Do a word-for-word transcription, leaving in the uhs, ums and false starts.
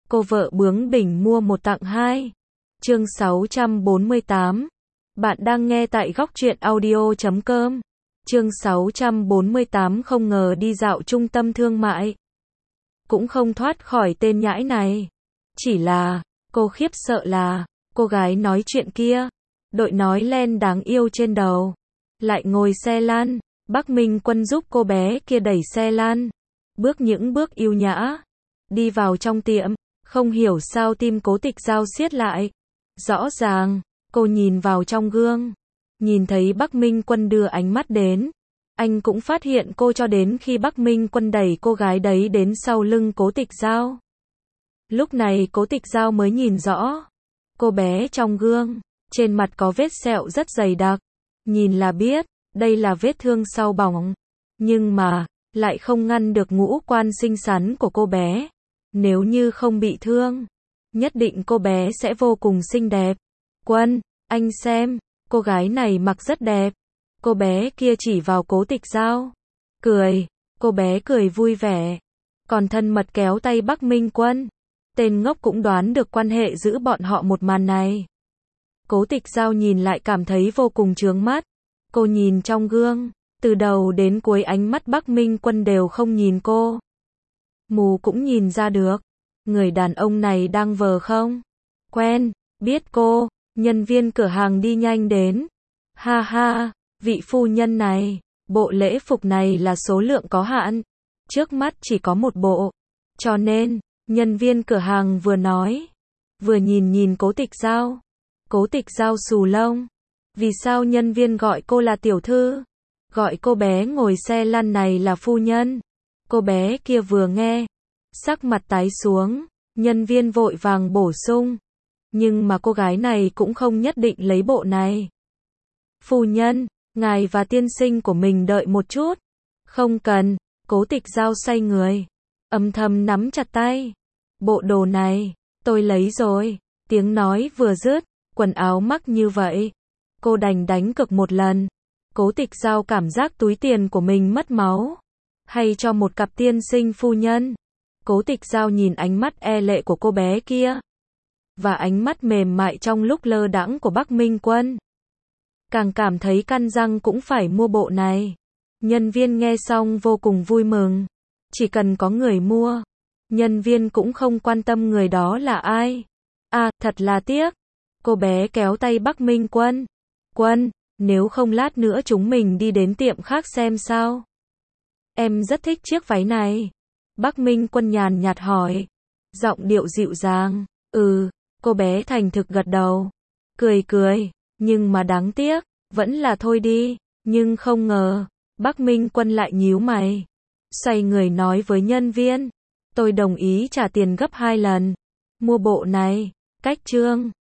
Cô vợ bướng bỉnh mua một tặng hai. Chương sáu trăm bốn mươi tám. Bạn đang nghe tại góc truyện audio chấm com. Chương sáu trăm bốn mươi tám không ngờ đi dạo trung tâm thương mại. Cũng không thoát khỏi tên nhãi này. Chỉ là, cô khiếp sợ là, cô gái nói chuyện kia, đội nón len đáng yêu trên đầu, lại ngồi xe lăn. Bắc Minh Quân giúp cô bé kia đẩy xe lăn, bước những bước yêu nhã, đi vào trong tiệm. Không hiểu sao tim Cố Tịch Giao siết lại. Rõ ràng, cô nhìn vào trong gương, nhìn thấy Bắc Minh Quân đưa ánh mắt đến. Anh cũng phát hiện cô cho đến khi Bắc Minh Quân đẩy cô gái đấy đến sau lưng Cố Tịch Giao. Lúc này Cố Tịch Giao mới nhìn rõ. Cô bé trong gương, trên mặt có vết sẹo rất dày đặc. Nhìn là biết, đây là vết thương sau bỏng. Nhưng mà, lại không ngăn được ngũ quan xinh xắn của cô bé. Nếu như không bị thương, nhất định cô bé sẽ vô cùng xinh đẹp. Quân, anh xem, cô gái này mặc rất đẹp. Cô bé kia chỉ vào Cố Tịch Giao. Cười, cô bé cười vui vẻ. Còn thân mật kéo tay Bắc Minh Quân. Tên ngốc cũng đoán được quan hệ giữa bọn họ một màn này. Cố Tịch Giao nhìn lại cảm thấy vô cùng chướng mắt. Cô nhìn trong gương, từ đầu đến cuối ánh mắt Bắc Minh Quân đều không nhìn cô. Mù cũng nhìn ra được, người đàn ông này đang vờ không? Quen, biết cô, nhân viên cửa hàng đi nhanh đến. Ha ha, vị phu nhân này, bộ lễ phục này là số lượng có hạn. Trước mắt chỉ có một bộ. Cho nên, nhân viên cửa hàng vừa nói, vừa nhìn nhìn Cố Tịch Giao. Cố Tịch Giao xù lông. Vì sao nhân viên gọi cô là tiểu thư? Gọi cô bé ngồi xe lăn này là phu nhân? Cô bé kia vừa nghe, sắc mặt tái xuống, nhân viên vội vàng bổ sung. Nhưng mà cô gái này cũng không nhất định lấy bộ này. Phu nhân, ngài và tiên sinh của mình đợi một chút. Không cần, Cố Tịch Giao xoay người, âm thầm nắm chặt tay. Bộ đồ này, tôi lấy rồi. Tiếng nói vừa dứt, quần áo mắc như vậy, cô đành đánh cược một lần. Cố Tịch Giao cảm giác túi tiền của mình mất máu. Hay cho một cặp tiên sinh phu nhân. Cố Tịch Giao nhìn ánh mắt e lệ của cô bé kia, và ánh mắt mềm mại trong lúc lơ đãng của Bắc Minh Quân. Càng cảm thấy căn răng cũng phải mua bộ này. Nhân viên nghe xong vô cùng vui mừng. Chỉ cần có người mua, nhân viên cũng không quan tâm người đó là ai. À, thật là tiếc. Cô bé kéo tay Bắc Minh Quân. Quân, nếu không lát nữa chúng mình đi đến tiệm khác xem sao? Em rất thích chiếc váy này. Bắc Minh Quân nhàn nhạt hỏi. Giọng điệu dịu dàng. Ừ, cô bé thành thực gật đầu. Cười cười, nhưng mà đáng tiếc, vẫn là thôi đi. Nhưng không ngờ, Bắc Minh Quân lại nhíu mày. Xoay người nói với nhân viên. Tôi đồng ý trả tiền gấp hai lần. Mua bộ này, cách trương.